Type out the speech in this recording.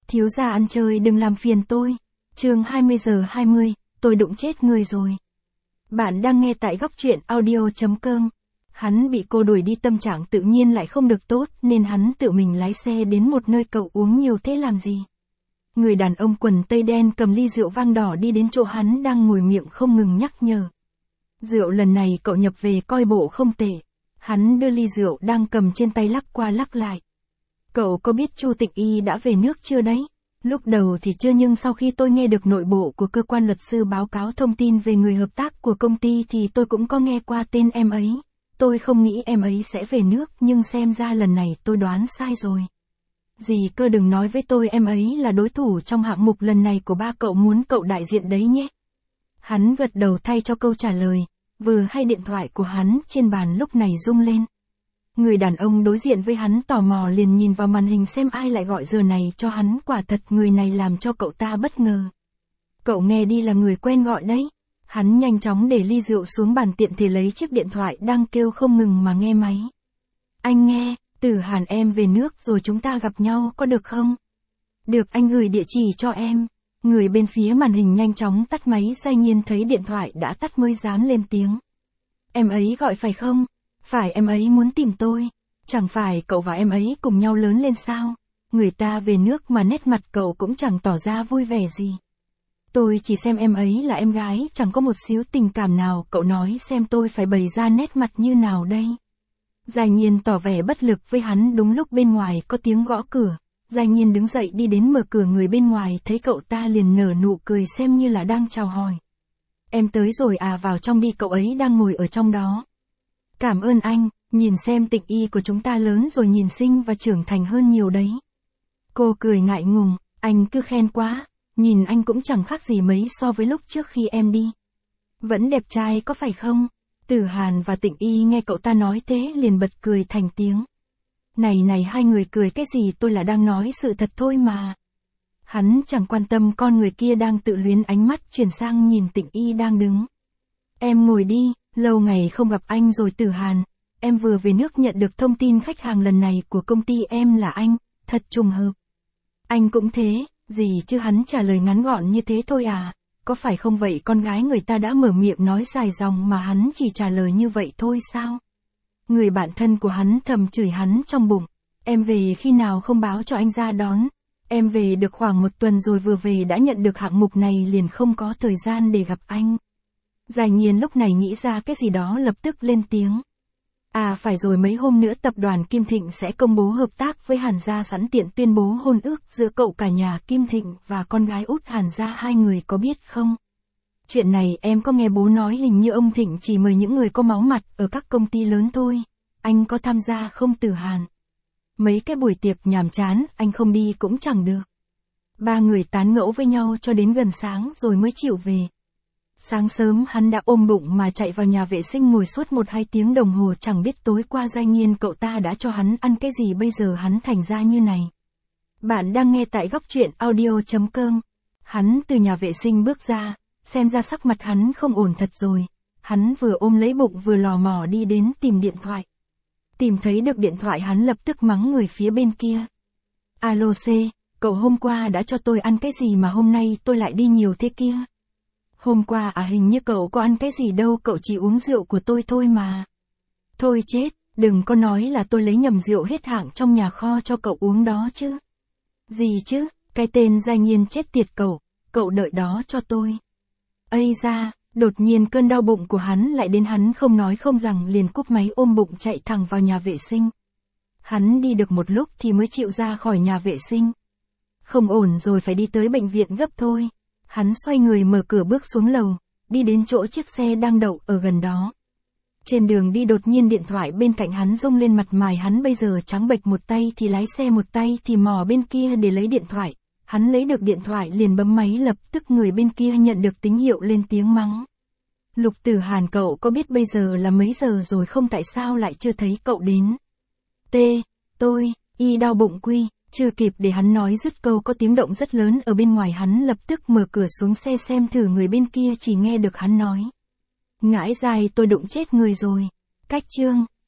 Thiếu gia ăn chơi đừng làm phiền tôi. Chương 20:20, tôi đụng chết người rồi. Bạn đang nghe tại góc truyện audio.com. Hắn bị cô đuổi đi, tâm trạng tự nhiên lại không được tốt, nên hắn tự mình lái xe đến một nơi. Cậu uống nhiều thế làm gì? Người đàn ông quần tây đen cầm ly rượu vang đỏ đi đến chỗ hắn đang ngồi, miệng không ngừng nhắc nhở. Rượu lần này cậu nhập về coi bộ không tệ. Hắn đưa ly rượu đang cầm trên tay lắc qua lắc lại. Cậu có biết Chu Tịch Y đã về nước chưa đấy? Lúc đầu thì chưa, nhưng sau khi tôi nghe được nội bộ của cơ quan luật sư báo cáo thông tin về người hợp tác của công ty thì tôi cũng có nghe qua tên em ấy. Tôi không nghĩ em ấy sẽ về nước, nhưng xem ra lần này tôi đoán sai rồi. Gì cơ, đừng nói với tôi em ấy là đối thủ trong hạng mục lần này của ba cậu, muốn cậu đại diện đấy nhé. Hắn gật đầu thay cho câu trả lời, vừa hay điện thoại của hắn trên bàn lúc này rung lên. Người đàn ông đối diện với hắn tò mò liền nhìn vào màn hình xem ai lại gọi giờ này cho hắn, quả thật người này làm cho cậu ta bất ngờ. Cậu nghe đi, là người quen gọi đấy. Hắn nhanh chóng để ly rượu xuống bàn, tiện thể lấy chiếc điện thoại đang kêu không ngừng mà nghe máy. Anh nghe, Tử Hàn em về nước rồi, chúng ta gặp nhau có được không? Được, anh gửi địa chỉ cho em. Người bên phía màn hình nhanh chóng tắt máy, Giai Nhiên thấy điện thoại đã tắt mới dám lên tiếng. Em ấy gọi phải không? Phải, em ấy muốn tìm tôi. Chẳng phải cậu và em ấy cùng nhau lớn lên sao? Người ta về nước mà nét mặt cậu cũng chẳng tỏ ra vui vẻ gì. Tôi chỉ xem em ấy là em gái, chẳng có một xíu tình cảm nào. Cậu nói xem tôi phải bày ra nét mặt như nào đây? Giai Nhiên tỏ vẻ bất lực với hắn. Đúng lúc bên ngoài có tiếng gõ cửa. Giai Nhiên đứng dậy đi đến mở cửa. Người bên ngoài thấy cậu ta liền nở nụ cười, xem như là đang chào hỏi. Em tới rồi à, vào trong đi, cậu ấy đang ngồi ở trong đó. Cảm ơn anh, nhìn xem Tịch Y của chúng ta lớn rồi, nhìn xinh và trưởng thành hơn nhiều đấy. Cô cười ngại ngùng, anh cứ khen quá, nhìn anh cũng chẳng khác gì mấy so với lúc trước khi em đi. Vẫn đẹp trai có phải không? Tử Hàn và Tịch Y nghe cậu ta nói thế liền bật cười thành tiếng. Này hai người cười cái gì, tôi là đang nói sự thật thôi mà. Hắn chẳng quan tâm con người kia đang tự luyến, ánh mắt chuyển sang nhìn Tịch Y đang đứng. Em ngồi đi, lâu ngày không gặp anh rồi. Tử Hàn, em vừa về nước nhận được thông tin khách hàng lần này của công ty em là anh, thật trùng hợp. Anh cũng thế, gì chứ, hắn trả lời ngắn gọn như thế thôi à, có phải không vậy? Con gái người ta đã mở miệng nói dài dòng mà hắn chỉ trả lời như vậy thôi sao? Người bạn thân của hắn thầm chửi hắn trong bụng, em về khi nào không báo cho anh ra đón? Em về được khoảng 1 tuần rồi, vừa về đã nhận được hạng mục này liền không có thời gian để gặp anh. Giai Nhiên lúc này nghĩ ra cái gì đó lập tức lên tiếng. À phải rồi, mấy hôm nữa tập đoàn Kim Thịnh sẽ công bố hợp tác với Hàn gia, sẵn tiện tuyên bố hôn ước giữa cậu cả nhà Kim Thịnh và con gái út Hàn gia, hai người có biết không? Chuyện này em có nghe bố nói, hình như ông Thịnh chỉ mời những người có máu mặt ở các công ty lớn thôi. Anh có tham gia không Tử Hàn? Mấy cái buổi tiệc nhàm chán, anh không đi cũng chẳng được. Ba người tán gẫu với nhau cho đến gần sáng rồi mới chịu về. Sáng sớm hắn đã ôm bụng mà chạy vào nhà vệ sinh, ngồi suốt 1-2 tiếng đồng hồ, chẳng biết tối qua Giai Nhiên cậu ta đã cho hắn ăn cái gì bây giờ hắn thành ra như này. Bạn đang nghe tại góc truyện audio.com. Hắn từ nhà vệ sinh bước ra, xem ra sắc mặt hắn không ổn thật rồi. Hắn vừa ôm lấy bụng vừa lò mò đi đến tìm điện thoại. Tìm thấy được điện thoại hắn lập tức mắng người phía bên kia. Alo C, cậu hôm qua đã cho tôi ăn cái gì mà hôm nay tôi lại đi nhiều thế kia? Hôm qua à, hình như cậu có ăn cái gì đâu, cậu chỉ uống rượu của tôi thôi mà. Thôi chết, đừng có nói là tôi lấy nhầm rượu hết hạng trong nhà kho cho cậu uống đó chứ. Gì chứ, cái tên Giai Nhiên chết tiệt, cậu đợi đó cho tôi. Ây da, đột nhiên cơn đau bụng của hắn lại đến, hắn không nói không rằng liền cúp máy, ôm bụng chạy thẳng vào nhà vệ sinh. Hắn đi được một lúc thì mới chịu ra khỏi nhà vệ sinh. Không ổn rồi, phải đi tới bệnh viện gấp thôi. Hắn xoay người mở cửa bước xuống lầu, đi đến chỗ chiếc xe đang đậu ở gần đó. Trên đường đi đột nhiên điện thoại bên cạnh hắn rung lên, mặt mày hắn bây giờ trắng bệch, một tay thì lái xe một tay thì mò bên kia để lấy điện thoại. Hắn lấy được điện thoại liền bấm máy, lập tức người bên kia nhận được tín hiệu lên tiếng mắng. Lục Tử Hàn, cậu có biết bây giờ là mấy giờ rồi không, tại sao lại chưa thấy cậu đến? Tôi, đau bụng quy. Chưa kịp để hắn nói dứt câu có tiếng động rất lớn ở bên ngoài, hắn lập tức mở cửa xuống xe xem thử, người bên kia chỉ nghe được hắn nói. Ngãi dài, tôi đụng chết người rồi. Cách chương